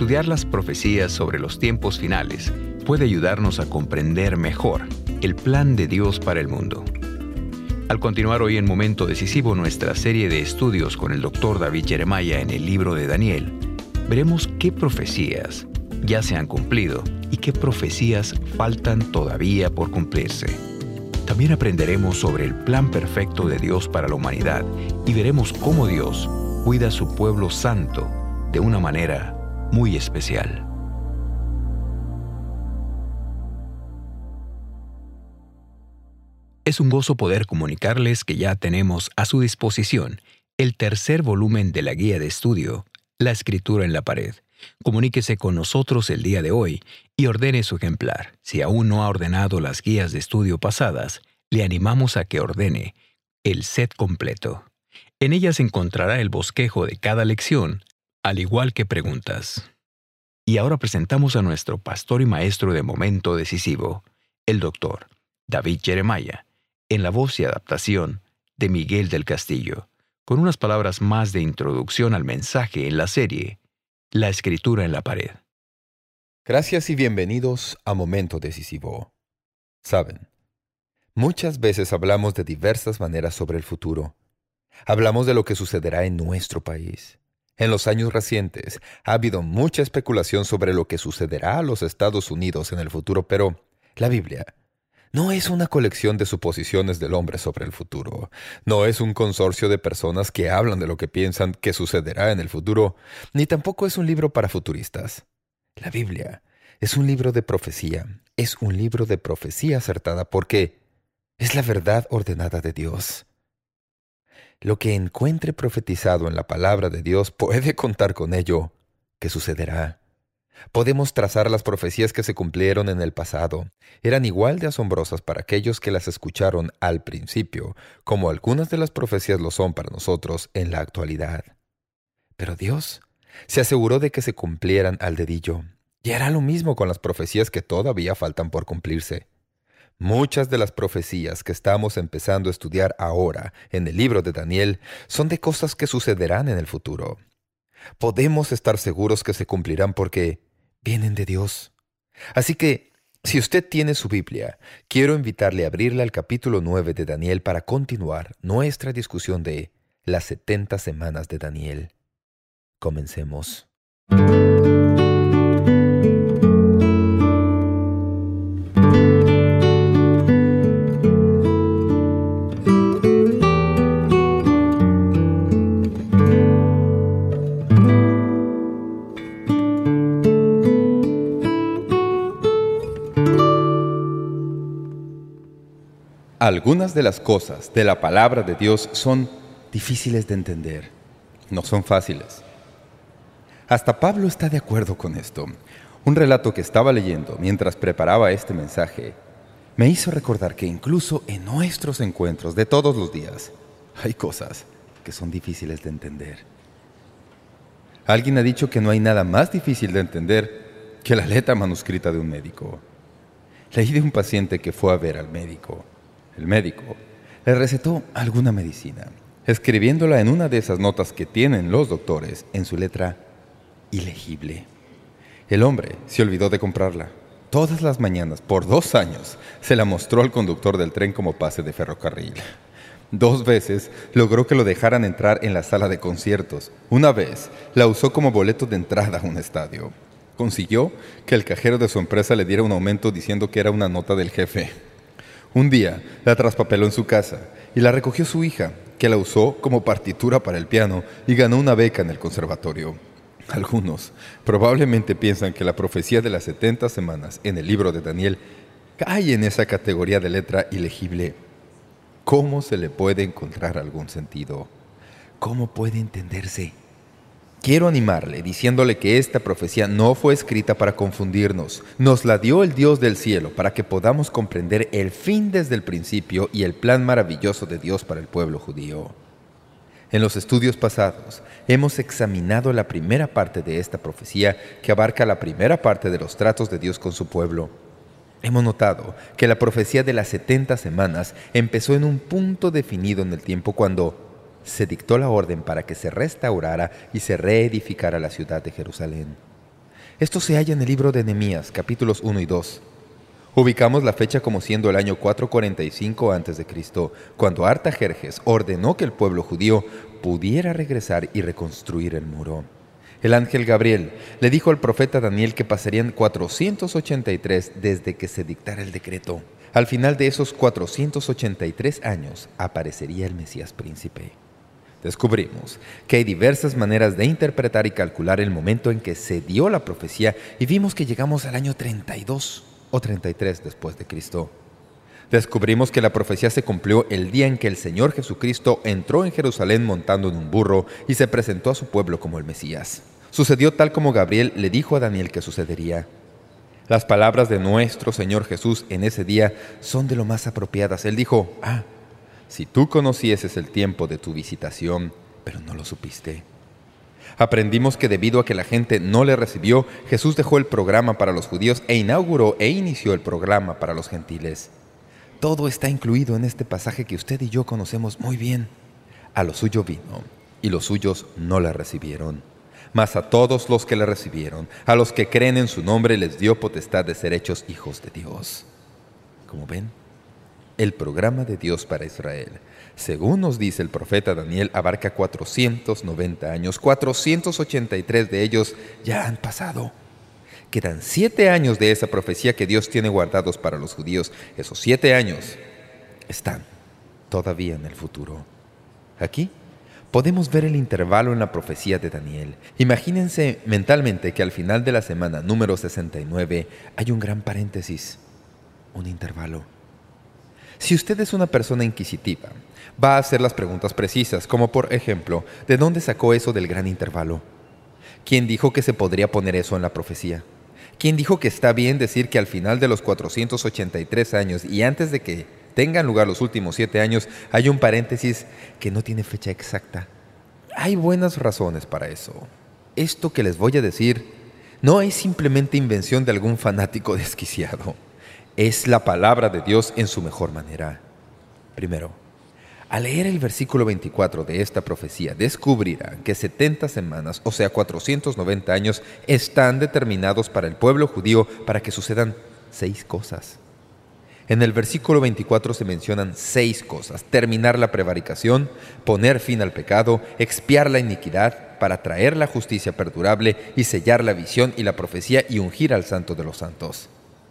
Estudiar las profecías sobre los tiempos finales puede ayudarnos a comprender mejor el plan de Dios para el mundo. Al continuar hoy en Momento Decisivo nuestra serie de estudios con el Dr. David Jeremiah en el libro de Daniel, veremos qué profecías ya se han cumplido y qué profecías faltan todavía por cumplirse. También aprenderemos sobre el plan perfecto de Dios para la humanidad y veremos cómo Dios cuida a su pueblo santo de una manera muy especial. Es un gozo poder comunicarles que ya tenemos a su disposición el tercer volumen de la guía de estudio, La Escritura en la Pared. Comuníquese con nosotros el día de hoy y ordene su ejemplar. Si aún no ha ordenado las guías de estudio pasadas, le animamos a que ordene el set completo. En ellas encontrará el bosquejo de cada lección, al igual que preguntas. Y ahora presentamos a nuestro pastor y maestro de Momento Decisivo, el Dr. David Jeremiah, en la voz y adaptación de Miguel del Castillo, con unas palabras más de introducción al mensaje en la serie La Escritura en la Pared. Gracias y bienvenidos a Momento Decisivo. Saben, muchas veces hablamos de diversas maneras sobre el futuro. Hablamos de lo que sucederá en nuestro país. En los años recientes ha habido mucha especulación sobre lo que sucederá a los Estados Unidos en el futuro, pero la Biblia no es una colección de suposiciones del hombre sobre el futuro. No es un consorcio de personas que hablan de lo que piensan que sucederá en el futuro, ni tampoco es un libro para futuristas. La Biblia es un libro de profecía. Es un libro de profecía acertada porque es la verdad ordenada de Dios. Lo que encuentre profetizado en la palabra de Dios puede contar con ello, que sucederá. Podemos trazar las profecías que se cumplieron en el pasado. Eran igual de asombrosas para aquellos que las escucharon al principio, como algunas de las profecías lo son para nosotros en la actualidad. Pero Dios se aseguró de que se cumplieran al dedillo, y hará lo mismo con las profecías que todavía faltan por cumplirse. Muchas de las profecías que estamos empezando a estudiar ahora en el libro de Daniel son de cosas que sucederán en el futuro. Podemos estar seguros que se cumplirán porque vienen de Dios. Así que, si usted tiene su Biblia, quiero invitarle a abrirla al capítulo 9 de Daniel para continuar nuestra discusión de las 70 semanas de Daniel. Comencemos. Algunas de las cosas de la palabra de Dios son difíciles de entender. No son fáciles. Hasta Pablo está de acuerdo con esto. Un relato que estaba leyendo mientras preparaba este mensaje me hizo recordar que incluso en nuestros encuentros de todos los días hay cosas que son difíciles de entender. Alguien ha dicho que no hay nada más difícil de entender que la letra manuscrita de un médico. Leí de un paciente que fue a ver al médico. El médico le recetó alguna medicina, escribiéndola en una de esas notas que tienen los doctores en su letra ilegible. El hombre se olvidó de comprarla. Todas las mañanas, por 2 años, se la mostró al conductor del tren como pase de ferrocarril. 2 veces logró que lo dejaran entrar en la sala de conciertos. Una vez la usó como boleto de entrada a un estadio. Consiguió que el cajero de su empresa le diera un aumento diciendo que era una nota del jefe. Un día la traspapeló en su casa y la recogió su hija, que la usó como partitura para el piano y ganó una beca en el conservatorio. Algunos probablemente piensan que la profecía de las 70 semanas en el libro de Daniel cae en esa categoría de letra ilegible. ¿Cómo se le puede encontrar algún sentido? ¿Cómo puede entenderse? Quiero animarle diciéndole que esta profecía no fue escrita para confundirnos. Nos la dio el Dios del cielo para que podamos comprender el fin desde el principio y el plan maravilloso de Dios para el pueblo judío. En los estudios pasados hemos examinado la primera parte de esta profecía que abarca la primera parte de los tratos de Dios con su pueblo. Hemos notado que la profecía de las 70 semanas empezó en un punto definido en el tiempo cuando se dictó la orden para que se restaurara y se reedificara la ciudad de Jerusalén. Esto se halla en el libro de Nehemías, capítulos 1 y 2. Ubicamos la fecha como siendo el año 445 a.C., cuando Artajerjes ordenó que el pueblo judío pudiera regresar y reconstruir el muro. El ángel Gabriel le dijo al profeta Daniel que pasarían 483 desde que se dictara el decreto. Al final de esos 483 años aparecería el Mesías príncipe. Descubrimos que hay diversas maneras de interpretar y calcular el momento en que se dio la profecía y vimos que llegamos al año 32 o 33 después de Cristo. Descubrimos que la profecía se cumplió el día en que el Señor Jesucristo entró en Jerusalén montando en un burro y se presentó a su pueblo como el Mesías. Sucedió tal como Gabriel le dijo a Daniel que sucedería. Las palabras de nuestro Señor Jesús en ese día son de lo más apropiadas. Él dijo: si tú conocieses el tiempo de tu visitación, pero no lo supiste. Aprendimos que debido a que la gente no le recibió, Jesús dejó el programa para los judíos e inauguró e inició el programa para los gentiles. Todo está incluido en este pasaje que usted y yo conocemos muy bien. A lo suyo vino, y los suyos no le recibieron. Mas a todos los que le recibieron, a los que creen en su nombre, les dio potestad de ser hechos hijos de Dios. Como ven, el programa de Dios para Israel, según nos dice el profeta Daniel, abarca 490 años. 483 de ellos ya han pasado. Quedan 7 años de esa profecía que Dios tiene guardados para los judíos. Esos 7 años están todavía en el futuro. Aquí podemos ver el intervalo en la profecía de Daniel. Imagínense mentalmente que al final de la semana número 69 hay un gran paréntesis, un intervalo. Si usted es una persona inquisitiva, va a hacer las preguntas precisas, como por ejemplo, ¿de dónde sacó eso del gran intervalo? ¿Quién dijo que se podría poner eso en la profecía? ¿Quién dijo que está bien decir que al final de los 483 años y antes de que tengan lugar los últimos 7 años hay un paréntesis que no tiene fecha exacta? Hay buenas razones para eso. Esto que les voy a decir no es simplemente invención de algún fanático desquiciado. Es la palabra de Dios en su mejor manera. Primero, al leer el versículo 24 de esta profecía, descubrirán que 70 semanas, o sea 490 años, están determinados para el pueblo judío para que sucedan 6 cosas. En el versículo 24 se mencionan 6 cosas: terminar la prevaricación, poner fin al pecado, expiar la iniquidad, para traer la justicia perdurable y sellar la visión y la profecía y ungir al Santo de los Santos.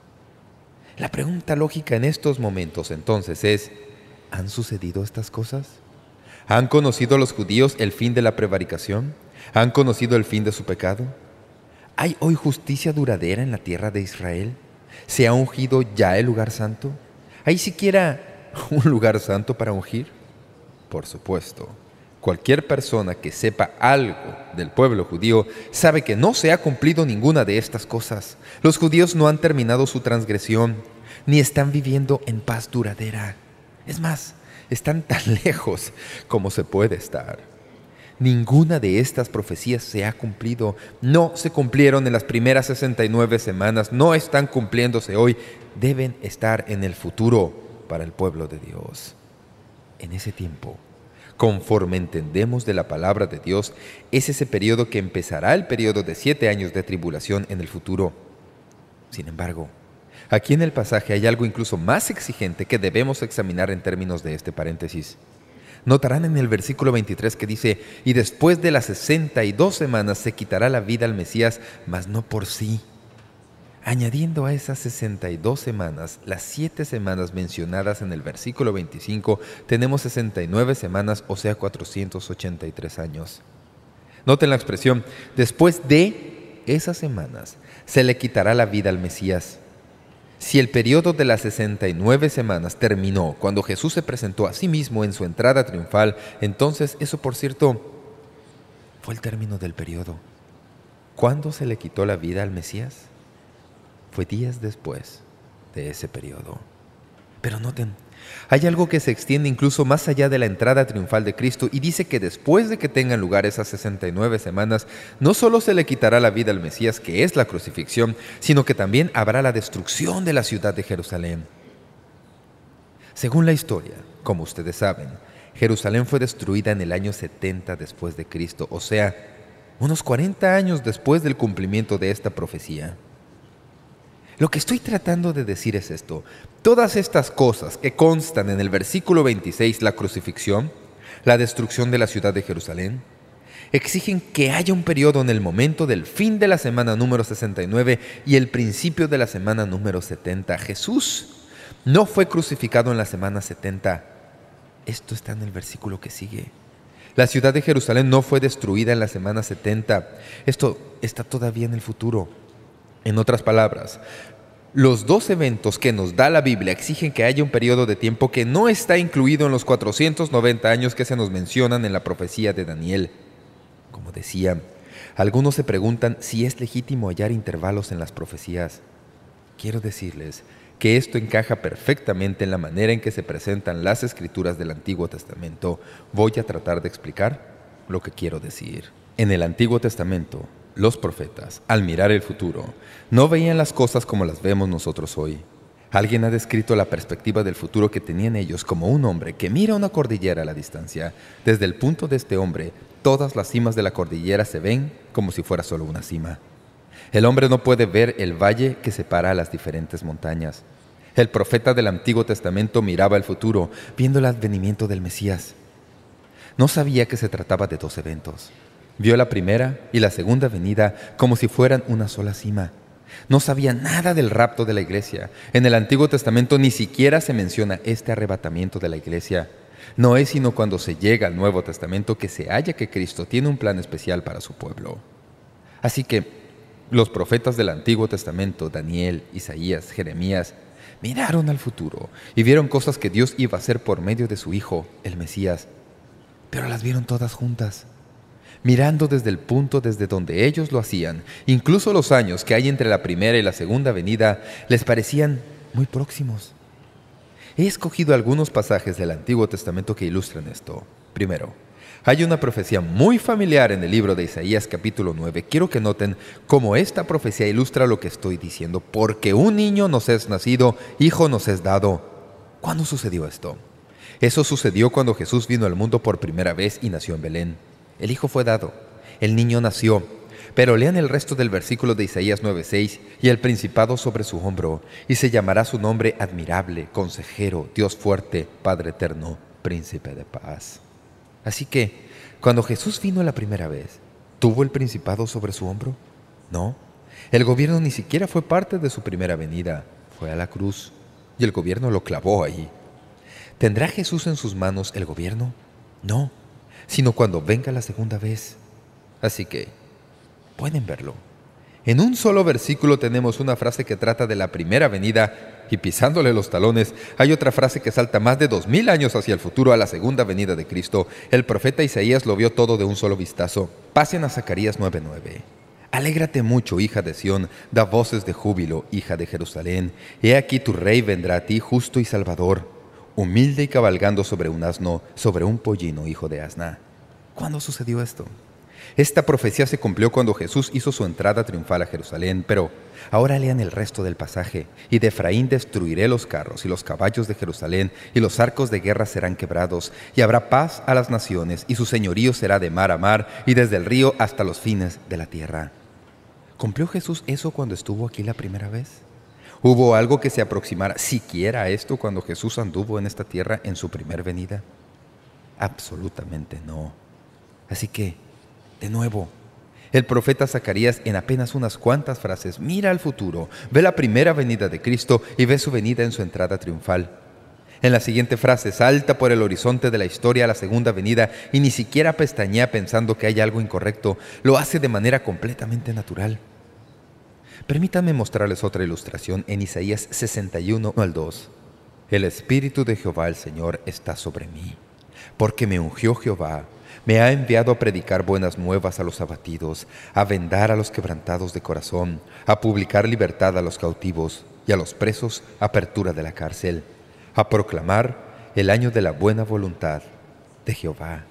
La pregunta lógica en estos momentos entonces es: ¿han sucedido estas cosas? ¿Han conocido los judíos el fin de la prevaricación? ¿Han conocido el fin de su pecado? ¿Hay hoy justicia duradera en la tierra de Israel? ¿Se ha ungido ya el lugar santo? ¿Hay siquiera un lugar santo para ungir? Por supuesto, cualquier persona que sepa algo del pueblo judío sabe que no se ha cumplido ninguna de estas cosas. Los judíos no han terminado su transgresión, ni están viviendo en paz duradera. Es más, están tan lejos como se puede estar. Ninguna de estas profecías se ha cumplido. No se cumplieron en las primeras 69 semanas. No están cumpliéndose hoy. Deben estar en el futuro para el pueblo de Dios. En ese tiempo, conforme entendemos de la palabra de Dios, es ese periodo que empezará el periodo de 7 años de tribulación en el futuro. Sin embargo, aquí en el pasaje hay algo incluso más exigente que debemos examinar en términos de este paréntesis. Notarán en el versículo 23 que dice: «Y después de las 62 semanas se quitará la vida al Mesías, mas no por sí». Añadiendo a esas 62 semanas, las 7 semanas mencionadas en el versículo 25, tenemos 69 semanas, o sea 483 años. Noten la expresión: «después de esas semanas se le quitará la vida al Mesías». Si el periodo de las 69 semanas terminó cuando Jesús se presentó a sí mismo en su entrada triunfal, entonces eso, por cierto, fue el término del periodo. ¿Cuándo se le quitó la vida al Mesías? Fue días después de ese periodo. Pero noten, hay algo que se extiende incluso más allá de la entrada triunfal de Cristo y dice que después de que tengan lugar esas 69 semanas, no solo se le quitará la vida al Mesías, que es la crucifixión, sino que también habrá la destrucción de la ciudad de Jerusalén. Según la historia, como ustedes saben, Jerusalén fue destruida en el año 70 después de Cristo, o sea, unos 40 años después del cumplimiento de esta profecía. Lo que estoy tratando de decir es esto. Todas estas cosas que constan en el versículo 26, la crucifixión, la destrucción de la ciudad de Jerusalén, exigen que haya un periodo en el momento del fin de la semana número 69 y el principio de la semana número 70. Jesús no fue crucificado en la semana 70. Esto está en el versículo que sigue. La ciudad de Jerusalén no fue destruida en la semana 70. Esto está todavía en el futuro. En otras palabras, los dos eventos que nos da la Biblia exigen que haya un periodo de tiempo que no está incluido en los 490 años que se nos mencionan en la profecía de Daniel. Como decía, algunos se preguntan si es legítimo hallar intervalos en las profecías. Quiero decirles que esto encaja perfectamente en la manera en que se presentan las Escrituras del Antiguo Testamento. Voy a tratar de explicar lo que quiero decir. En el Antiguo Testamento, los profetas, al mirar el futuro, no veían las cosas como las vemos nosotros hoy. Alguien ha descrito la perspectiva del futuro que tenían ellos como un hombre que mira una cordillera a la distancia. Desde el punto de este hombre, todas las cimas de la cordillera se ven como si fuera solo una cima. El hombre no puede ver el valle que separa a las diferentes montañas. El profeta del Antiguo Testamento miraba el futuro, viendo el advenimiento del Mesías. No sabía que se trataba de dos eventos. Vio la primera y la segunda venida como si fueran una sola cima. No sabía nada del rapto de la iglesia. En el Antiguo Testamento ni siquiera se menciona este arrebatamiento de la iglesia. No es sino cuando se llega al Nuevo Testamento que se halla que Cristo tiene un plan especial para su pueblo. Así que los profetas del Antiguo Testamento, Daniel, Isaías, Jeremías, miraron al futuro y vieron cosas que Dios iba a hacer por medio de su Hijo, el Mesías. Pero las vieron todas juntas, mirando desde el punto desde donde ellos lo hacían. Incluso los años que hay entre la primera y la segunda venida les parecían muy próximos. He escogido algunos pasajes del Antiguo Testamento que ilustran esto. Primero, hay una profecía muy familiar en el libro de Isaías capítulo 9. Quiero que noten cómo esta profecía ilustra lo que estoy diciendo. Porque un niño nos es nacido, hijo nos es dado. ¿Cuándo sucedió esto? Eso sucedió cuando Jesús vino al mundo por primera vez y nació en Belén. El hijo fue dado, el niño nació. Pero lean el resto del versículo de Isaías 9:6. Y el principado sobre su hombro, y se llamará su nombre admirable, consejero, Dios fuerte, Padre eterno, príncipe de paz. Así que, cuando Jesús vino la primera vez, ¿tuvo el principado sobre su hombro? No. El gobierno ni siquiera fue parte de su primera venida. Fue a la cruz, y el gobierno lo clavó ahí. ¿Tendrá Jesús en sus manos el gobierno? No, sino cuando venga la segunda vez. Así que, pueden verlo. En un solo versículo tenemos una frase que trata de la primera venida, y pisándole los talones, hay otra frase que salta más de 2000 años hacia el futuro, a la segunda venida de Cristo. El profeta Isaías lo vio todo de un solo vistazo. Pasen a Zacarías 9:9. Alégrate mucho, hija de Sión, da voces de júbilo, hija de Jerusalén. He aquí tu rey vendrá a ti, justo y salvador, humilde y cabalgando sobre un asno, sobre un pollino, hijo de asna. ¿Cuándo sucedió esto? Esta profecía se cumplió cuando Jesús hizo su entrada triunfal a Jerusalén, pero ahora lean el resto del pasaje. Y de Efraín destruiré los carros y los caballos de Jerusalén, y los arcos de guerra serán quebrados, y habrá paz a las naciones, y su señorío será de mar a mar, y desde el río hasta los fines de la tierra. ¿Cumplió Jesús eso cuando estuvo aquí la primera vez? ¿Hubo algo que se aproximara siquiera a esto cuando Jesús anduvo en esta tierra en su primer venida? Absolutamente no. Así que, de nuevo, el profeta Zacarías en apenas unas cuantas frases mira al futuro, ve la primera venida de Cristo y ve su venida en su entrada triunfal. En la siguiente frase salta por el horizonte de la historia a la segunda venida y ni siquiera pestañea pensando que hay algo incorrecto. Lo hace de manera completamente natural. Permítanme mostrarles otra ilustración en Isaías 61:1-2. El Espíritu de Jehová el Señor está sobre mí, porque me ungió Jehová. Me ha enviado a predicar buenas nuevas a los abatidos, a vendar a los quebrantados de corazón, a publicar libertad a los cautivos y a los presos apertura de la cárcel, a proclamar el año de la buena voluntad de Jehová.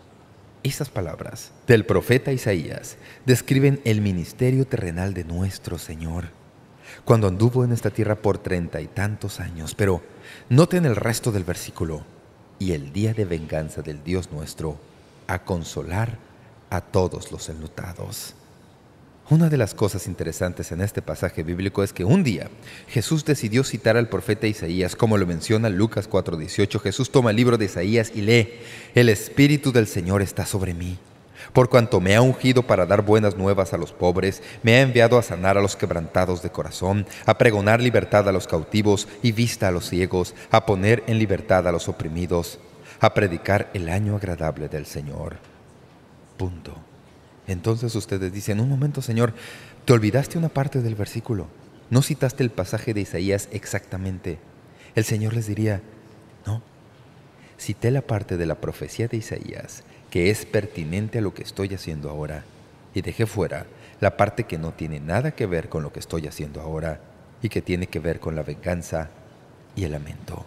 Estas palabras del profeta Isaías describen el ministerio terrenal de nuestro Señor, cuando anduvo en esta tierra por 30 y tantos años. Pero noten el resto del versículo. Y el día de venganza del Dios nuestro, a consolar a todos los enlutados. Una de las cosas interesantes en este pasaje bíblico es que un día Jesús decidió citar al profeta Isaías, como lo menciona Lucas 4:18. Jesús toma el libro de Isaías y lee: «El Espíritu del Señor está sobre mí, por cuanto me ha ungido para dar buenas nuevas a los pobres, me ha enviado a sanar a los quebrantados de corazón, a pregonar libertad a los cautivos y vista a los ciegos, a poner en libertad a los oprimidos, a predicar el año agradable del Señor». Punto. Entonces ustedes dicen: un momento, Señor, te olvidaste una parte del versículo. No citaste el pasaje de Isaías exactamente. El Señor les diría: no, cité la parte de la profecía de Isaías que es pertinente a lo que estoy haciendo ahora, y dejé fuera la parte que no tiene nada que ver con lo que estoy haciendo ahora y que tiene que ver con la venganza y el lamento.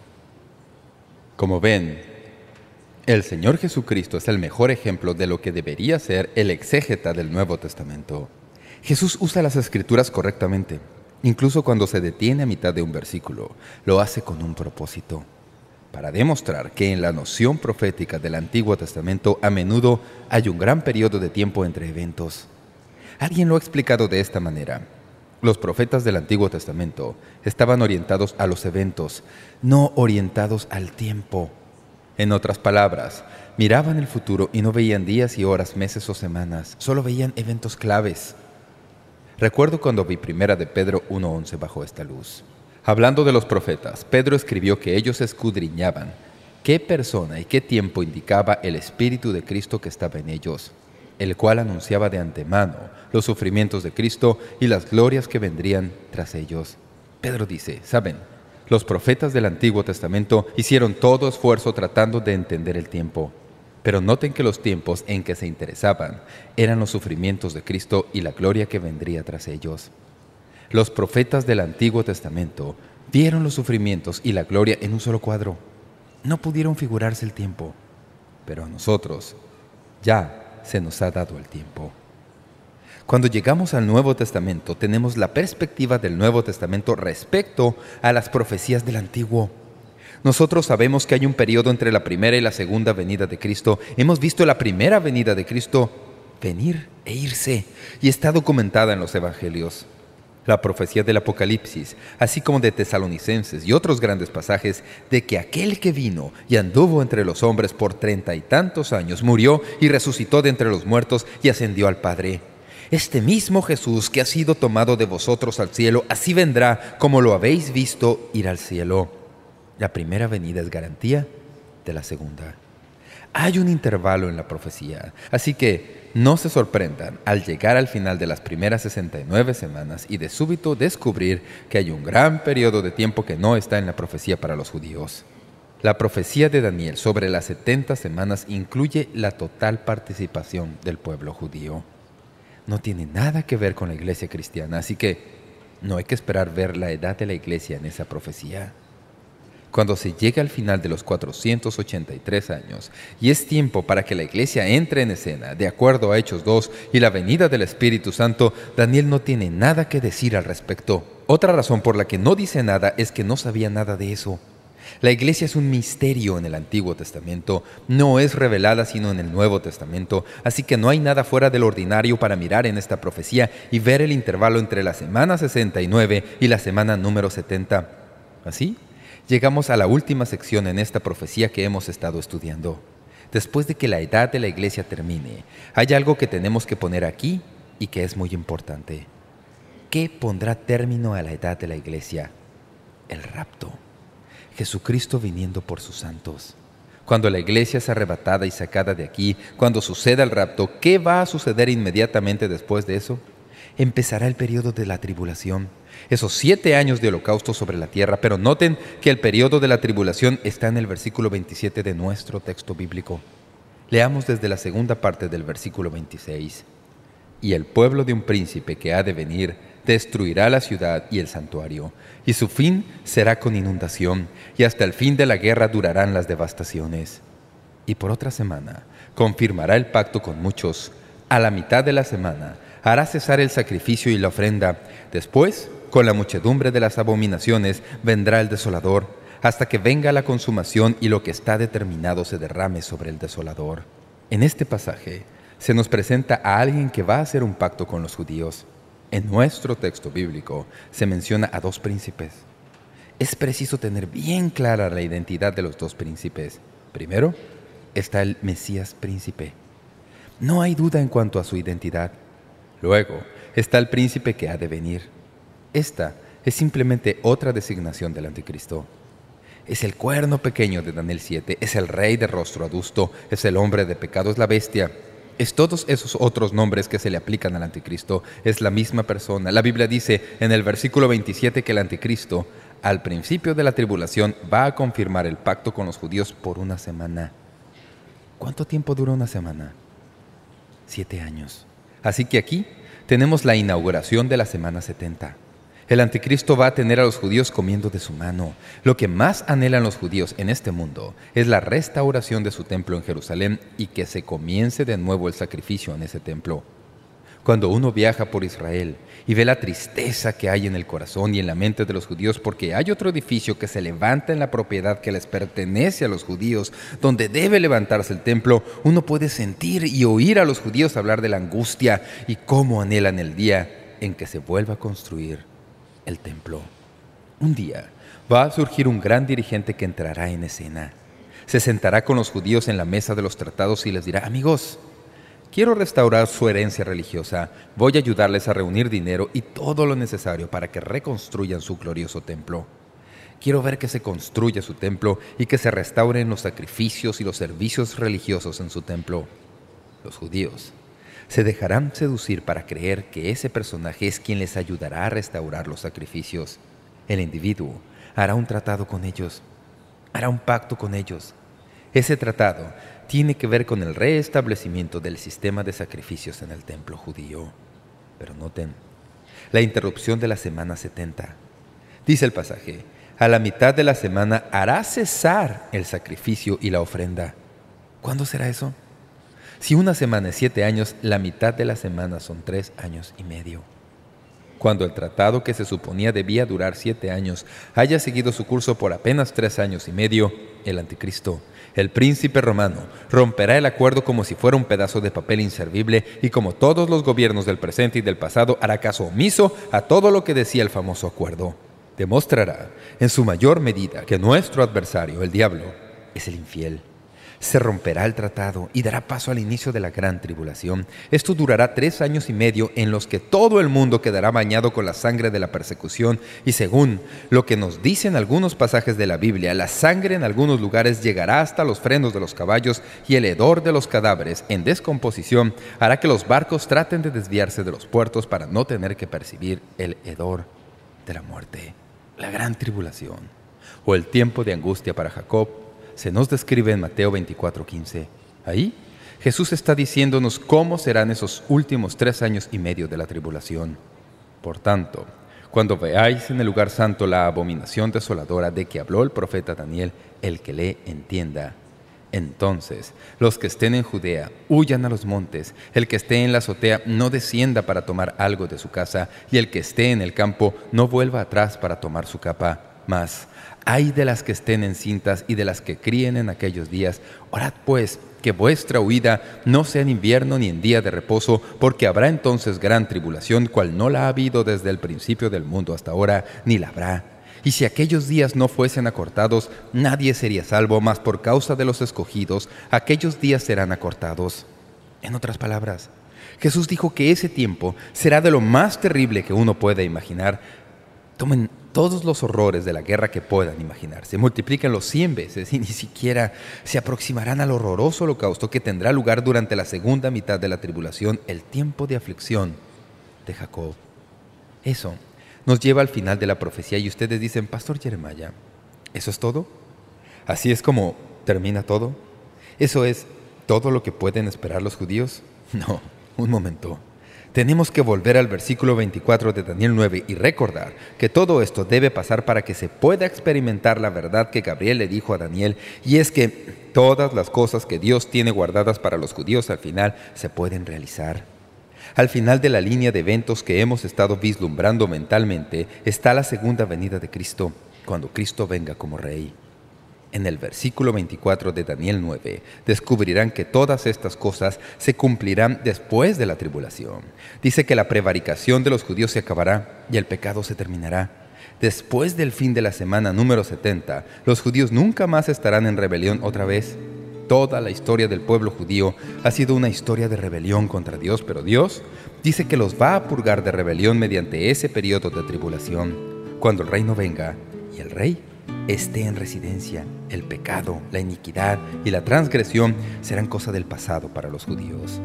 Como ven, el Señor Jesucristo es el mejor ejemplo de lo que debería ser el exégeta del Nuevo Testamento. Jesús usa las Escrituras correctamente. Incluso cuando se detiene a mitad de un versículo, lo hace con un propósito, para demostrar que en la noción profética del Antiguo Testamento a menudo hay un gran periodo de tiempo entre eventos. Alguien lo ha explicado de esta manera: los profetas del Antiguo Testamento estaban orientados a los eventos, no orientados al tiempo. En otras palabras, miraban el futuro y no veían días y horas, meses o semanas, solo veían eventos claves. Recuerdo cuando vi 1 de Pedro 1:11 bajo esta luz. Hablando de los profetas, Pedro escribió que ellos escudriñaban qué persona y qué tiempo indicaba el Espíritu de Cristo que estaba en ellos, el cual anunciaba de antemano los sufrimientos de Cristo y las glorias que vendrían tras ellos. Pedro dice: ¿saben? Los profetas del Antiguo Testamento hicieron todo esfuerzo tratando de entender el tiempo. Pero noten que los tiempos en que se interesaban eran los sufrimientos de Cristo y la gloria que vendría tras ellos. Los profetas del Antiguo Testamento vieron los sufrimientos y la gloria en un solo cuadro. No pudieron figurarse el tiempo. Pero a nosotros ya se nos ha dado el tiempo. Cuando llegamos al Nuevo Testamento, tenemos la perspectiva del Nuevo Testamento respecto a las profecías del Antiguo. Nosotros sabemos que hay un periodo entre la primera y la segunda venida de Cristo. Hemos visto la primera venida de Cristo venir e irse, y está documentada en los Evangelios. La profecía del Apocalipsis, así como de Tesalonicenses y otros grandes pasajes, de que aquel que vino y anduvo entre los hombres por 30 y tantos años, murió y resucitó de entre los muertos y ascendió al Padre. Este mismo Jesús que ha sido tomado de vosotros al cielo, así vendrá como lo habéis visto ir al cielo. La primera venida es garantía de la segunda. Hay un intervalo en la profecía, así que no se sorprendan al llegar al final de las primeras 69 semanas y de súbito descubrir que hay un gran periodo de tiempo que no está en la profecía para los judíos. La profecía de Daniel sobre las 70 semanas incluye la total participación del pueblo judío. No tiene nada que ver con la iglesia cristiana, así que no hay que esperar ver la edad de la iglesia en esa profecía. Cuando se llega al final de los 483 años y es tiempo para que la iglesia entre en escena, de acuerdo a Hechos 2 y la venida del Espíritu Santo, Daniel no tiene nada que decir al respecto. Otra razón por la que no dice nada es que no sabía nada de eso. La iglesia es un misterio en el Antiguo Testamento, no es revelada sino en el Nuevo Testamento, así que no hay nada fuera del ordinario para mirar en esta profecía y ver el intervalo entre la semana 69 y la semana número 70. ¿Así? Llegamos a la última sección en esta profecía que hemos estado estudiando. Después de que la edad de la iglesia termine, hay algo que tenemos que poner aquí y que es muy importante. ¿Qué pondrá término a la edad de la iglesia? El rapto. Jesucristo viniendo por sus santos. Cuando la iglesia es arrebatada y sacada de aquí, cuando suceda el rapto, ¿qué va a suceder inmediatamente después de eso? Empezará el periodo de la tribulación, esos 7 años de holocausto sobre la tierra. Pero noten que el periodo de la tribulación está en el versículo 27 de nuestro texto bíblico. Leamos desde la segunda parte del versículo 26. Y el pueblo de un príncipe que ha de venir destruirá la ciudad y el santuario, y su fin será con inundación, y hasta el fin de la guerra durarán las devastaciones. Y por otra semana confirmará el pacto con muchos. A la mitad de la semana hará cesar el sacrificio y la ofrenda. Después, con la muchedumbre de las abominaciones, vendrá el desolador, hasta que venga la consumación y lo que está determinado se derrame sobre el desolador. En este pasaje se nos presenta a alguien que va a hacer un pacto con los judíos. En nuestro texto bíblico se menciona a dos príncipes. Es preciso tener bien clara la identidad de los dos príncipes. Primero, está el Mesías príncipe. No hay duda en cuanto a su identidad. Luego, está el príncipe que ha de venir. Esta es simplemente otra designación del anticristo. Es el cuerno pequeño de Daniel 7, es el rey de rostro adusto, es el hombre de pecado, es la bestia. Es todos esos otros nombres que se le aplican al anticristo. Es la misma persona. La Biblia dice en el versículo 27 que el anticristo, al principio de la tribulación, va a confirmar el pacto con los judíos por una semana. ¿Cuánto tiempo dura una semana? 7 años. Así que aquí tenemos la inauguración de la semana 70. El anticristo va a tener a los judíos comiendo de su mano. Lo que más anhelan los judíos en este mundo es la restauración de su templo en Jerusalén y que se comience de nuevo el sacrificio en ese templo. Cuando uno viaja por Israel y ve la tristeza que hay en el corazón y en la mente de los judíos porque hay otro edificio que se levanta en la propiedad que les pertenece a los judíos, donde debe levantarse el templo, uno puede sentir y oír a los judíos hablar de la angustia y cómo anhelan el día en que se vuelva a construir el templo. Un día va a surgir un gran dirigente que entrará en escena. Se sentará con los judíos en la mesa de los tratados y les dirá: amigos, quiero restaurar su herencia religiosa. Voy a ayudarles a reunir dinero y todo lo necesario para que reconstruyan su glorioso templo. Quiero ver que se construya su templo y que se restauren los sacrificios y los servicios religiosos en su templo. Los judíos se dejarán seducir para creer que ese personaje es quien les ayudará a restaurar los sacrificios. El individuo hará un tratado con ellos, hará un pacto con ellos. Ese tratado tiene que ver con el restablecimiento del sistema de sacrificios en el templo judío. Pero noten, la interrupción de la semana 70. Dice el pasaje: a la mitad de la semana hará cesar el sacrificio y la ofrenda. ¿Cuándo será eso? Si una semana es 7 años, la mitad de la semana son 3 años y medio. Cuando el tratado que se suponía debía durar 7 años haya seguido su curso por apenas 3 años y medio, el anticristo, el príncipe romano, romperá el acuerdo como si fuera un pedazo de papel inservible y, como todos los gobiernos del presente y del pasado, hará caso omiso a todo lo que decía el famoso acuerdo. Demostrará en su mayor medida que nuestro adversario, el diablo, es el infiel. Se romperá el tratado y dará paso al inicio de la gran tribulación. Esto durará 3 años y medio en los que todo el mundo quedará bañado con la sangre de la persecución y, según lo que nos dicen algunos pasajes de la Biblia, la sangre en algunos lugares llegará hasta los frenos de los caballos y el hedor de los cadáveres en descomposición hará que los barcos traten de desviarse de los puertos para no tener que percibir el hedor de la muerte. La gran tribulación, o el tiempo de angustia para Jacob, se nos describe en Mateo 24:15. Ahí Jesús está diciéndonos cómo serán esos últimos 3 años y medio de la tribulación. Por tanto, cuando veáis en el lugar santo la abominación desoladora de que habló el profeta Daniel, el que le entienda, entonces los que estén en Judea huyan a los montes, el que esté en la azotea no descienda para tomar algo de su casa, y el que esté en el campo no vuelva atrás para tomar su capa. Mas ay de las que estén encintas y de las que críen en aquellos días. Orad pues que vuestra huida no sea en invierno ni en día de reposo, porque habrá entonces gran tribulación, cual no la ha habido desde el principio del mundo hasta ahora, ni la habrá. Y si aquellos días no fuesen acortados, nadie sería salvo, mas por causa de los escogidos, aquellos días serán acortados. En otras palabras, Jesús dijo que ese tiempo será de lo más terrible que uno pueda imaginar. Tomen todos los horrores de la guerra que puedan imaginarse, multiplíquenlos 100 veces y ni siquiera se aproximarán al horroroso holocausto que tendrá lugar durante la segunda mitad de la tribulación, el tiempo de aflicción de Jacob. Eso nos lleva al final de la profecía y ustedes dicen: Pastor Jeremiah, ¿eso es todo? ¿Así es como termina todo? ¿Eso es todo lo que pueden esperar los judíos? No, un momento. Tenemos que volver al versículo 24 de Daniel 9 y recordar que todo esto debe pasar para que se pueda experimentar la verdad que Gabriel le dijo a Daniel, y es que todas las cosas que Dios tiene guardadas para los judíos al final se pueden realizar. Al final de la línea de eventos que hemos estado vislumbrando mentalmente está la segunda venida de Cristo, cuando Cristo venga como Rey. En el versículo 24 de Daniel 9, descubrirán que todas estas cosas se cumplirán después de la tribulación. Dice que la prevaricación de los judíos se acabará y el pecado se terminará. Después del fin de la semana número 70, los judíos nunca más estarán en rebelión otra vez. Toda la historia del pueblo judío ha sido una historia de rebelión contra Dios, pero Dios dice que los va a purgar de rebelión mediante ese periodo de tribulación. Cuando el reino venga y el rey esté en residencia, el pecado, la iniquidad y la transgresión serán cosa del pasado para los judíos.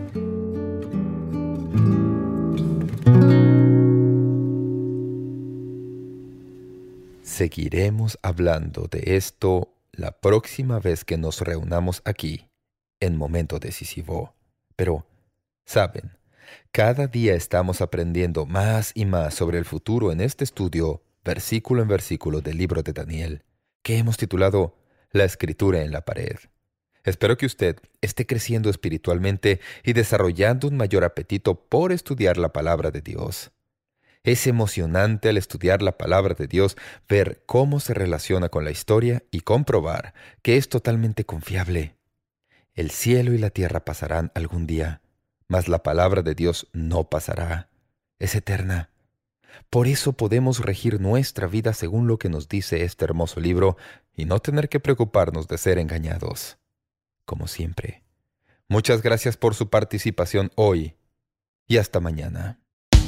Seguiremos hablando de esto la próxima vez que nos reunamos aquí, en Momento Decisivo. Pero, ¿saben? Cada día estamos aprendiendo más y más sobre el futuro en este estudio, versículo en versículo del libro de Daniel, que hemos titulado La Escritura en la Pared. Espero que usted esté creciendo espiritualmente y desarrollando un mayor apetito por estudiar la palabra de Dios. Es emocionante al estudiar la palabra de Dios ver cómo se relaciona con la historia y comprobar que es totalmente confiable. El cielo y la tierra pasarán algún día, mas la palabra de Dios no pasará. Es eterna. Por eso podemos regir nuestra vida según lo que nos dice este hermoso libro y no tener que preocuparnos de ser engañados. Como siempre, muchas gracias por su participación hoy y hasta mañana.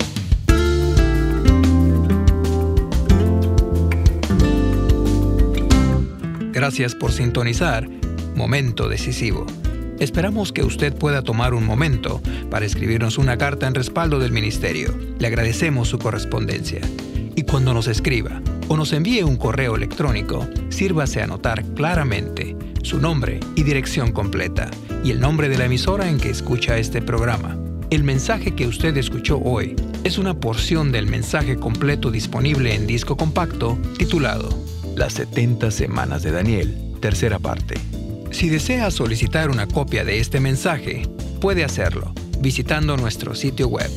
Gracias por sintonizar Momento Decisivo. Esperamos que usted pueda tomar un momento para escribirnos una carta en respaldo del ministerio. Le agradecemos su correspondencia. Y cuando nos escriba o nos envíe un correo electrónico, sírvase a anotar claramente su nombre y dirección completa y el nombre de la emisora en que escucha este programa. El mensaje que usted escuchó hoy es una porción del mensaje completo disponible en disco compacto titulado Las 70 Semanas de Daniel, tercera parte. Si desea solicitar una copia de este mensaje, puede hacerlo visitando nuestro sitio web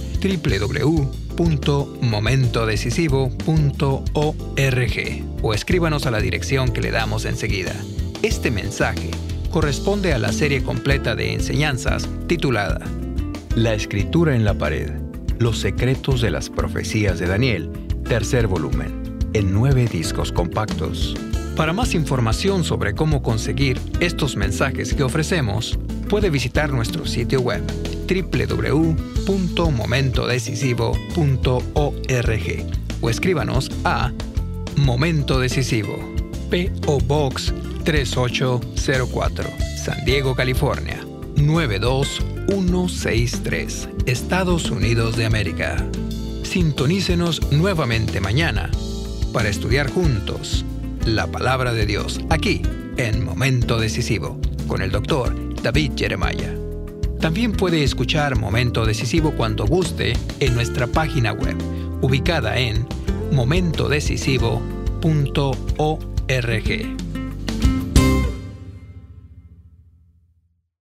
www.momentodecisivo.org o escríbanos a la dirección que le damos enseguida. Este mensaje corresponde a la serie completa de enseñanzas titulada La Escritura en la Pared, los secretos de las profecías de Daniel, tercer volumen, en 9 discos compactos. Para más información sobre cómo conseguir estos mensajes que ofrecemos, puede visitar nuestro sitio web www.momentodecisivo.org o escríbanos a Momento Decisivo, P.O. Box 3804, San Diego, California, 92163, Estados Unidos de América. Sintonícenos nuevamente mañana para estudiar juntos la palabra de Dios, aquí en Momento Decisivo, con el Dr. David Jeremiah. También puede escuchar Momento Decisivo cuando guste en nuestra página web, ubicada en momentodecisivo.org.